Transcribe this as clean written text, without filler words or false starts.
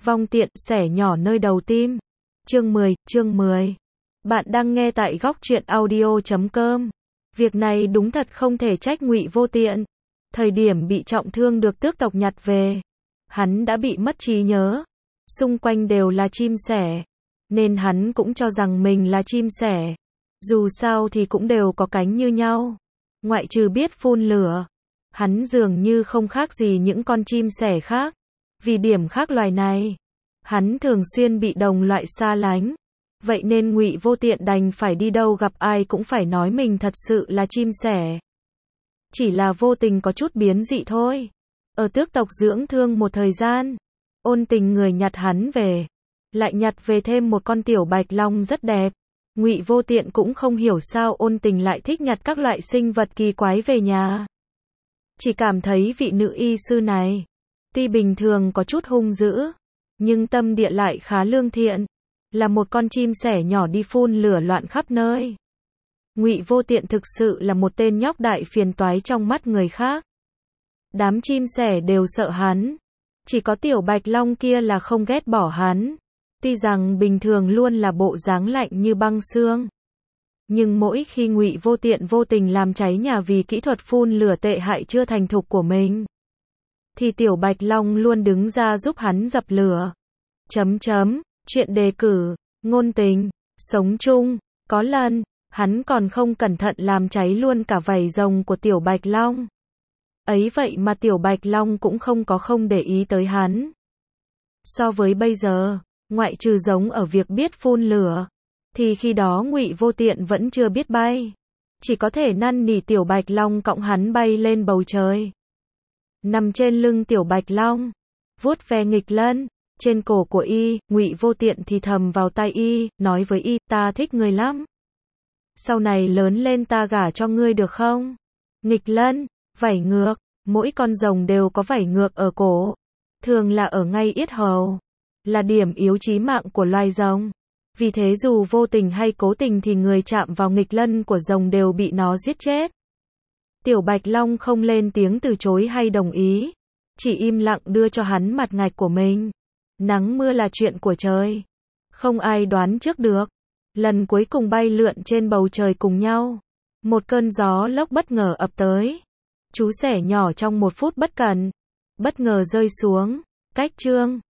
Vong tiện, xẻ nhỏ nơi đầu tim. Chương 10. Bạn đang nghe tại góc truyện audio.com. Việc này đúng thật không thể trách Ngụy Vô Tiện. Thời điểm bị trọng thương được tước tộc nhặt về, hắn đã bị mất trí nhớ. Xung quanh đều là chim sẻ, nên hắn cũng cho rằng mình là chim sẻ. Dù sao thì cũng đều có cánh như nhau. Ngoại trừ biết phun lửa, hắn dường như không khác gì những con chim sẻ khác. Vì điểm khác loài này, hắn thường xuyên bị đồng loại xa lánh. Vậy nên Ngụy Vô Tiện đành phải đi đâu gặp ai cũng phải nói mình thật sự là chim sẻ. Chỉ là vô tình có chút biến dị thôi. Ở tước tộc dưỡng thương một thời gian, Ôn Tình người nhặt hắn về, lại nhặt về thêm một con tiểu bạch long rất đẹp. Ngụy Vô Tiện cũng không hiểu sao Ôn Tình lại thích nhặt các loại sinh vật kỳ quái về nhà. Chỉ cảm thấy vị nữ y sư này, tuy bình thường có chút hung dữ, nhưng tâm địa lại khá lương thiện, là một con chim sẻ nhỏ đi phun lửa loạn khắp nơi. Ngụy Vô Tiện thực sự là một tên nhóc đại phiền toái trong mắt người khác. Đám chim sẻ đều sợ hắn, chỉ có tiểu bạch long kia là không ghét bỏ hắn. Tuy rằng bình thường luôn là bộ dáng lạnh như băng xương, nhưng mỗi khi Ngụy Vô Tiện vô tình làm cháy nhà vì kỹ thuật phun lửa tệ hại chưa thành thục của mình, thì tiểu bạch long luôn đứng ra giúp hắn dập lửa. Chuyện đề cử, ngôn tình, sống chung. Có lần, hắn còn không cẩn thận làm cháy luôn cả vảy rồng của tiểu bạch long. Ấy vậy mà tiểu bạch long cũng không để ý tới hắn. So với bây giờ, ngoại trừ giống ở việc biết phun lửa, thì khi đó Ngụy Vô Tiện vẫn chưa biết bay. Chỉ có thể năn nỉ tiểu bạch long cõng hắn bay lên bầu trời. Nằm trên lưng tiểu bạch long, vuốt ve nghịch lân trên cổ của y, Ngụy Vô Tiện thì thầm vào tai y, nói với y, ta thích ngươi lắm. Sau này lớn lên ta gả cho ngươi được không? Nghịch lân, vảy ngược, mỗi con rồng đều có vảy ngược ở cổ, thường là ở ngay yết hầu, là điểm yếu chí mạng của loài rồng. Vì thế dù vô tình hay cố tình thì người chạm vào nghịch lân của rồng đều bị nó giết chết. Tiểu bạch long không lên tiếng từ chối hay đồng ý, chỉ im lặng đưa cho hắn mặt ngạch của mình. Nắng mưa là chuyện của trời, không ai đoán trước được. Lần cuối cùng bay lượn trên bầu trời cùng nhau, một cơn gió lốc bất ngờ ập tới. Chú sẻ nhỏ trong một phút bất cẩn, bất ngờ rơi xuống. Cách chương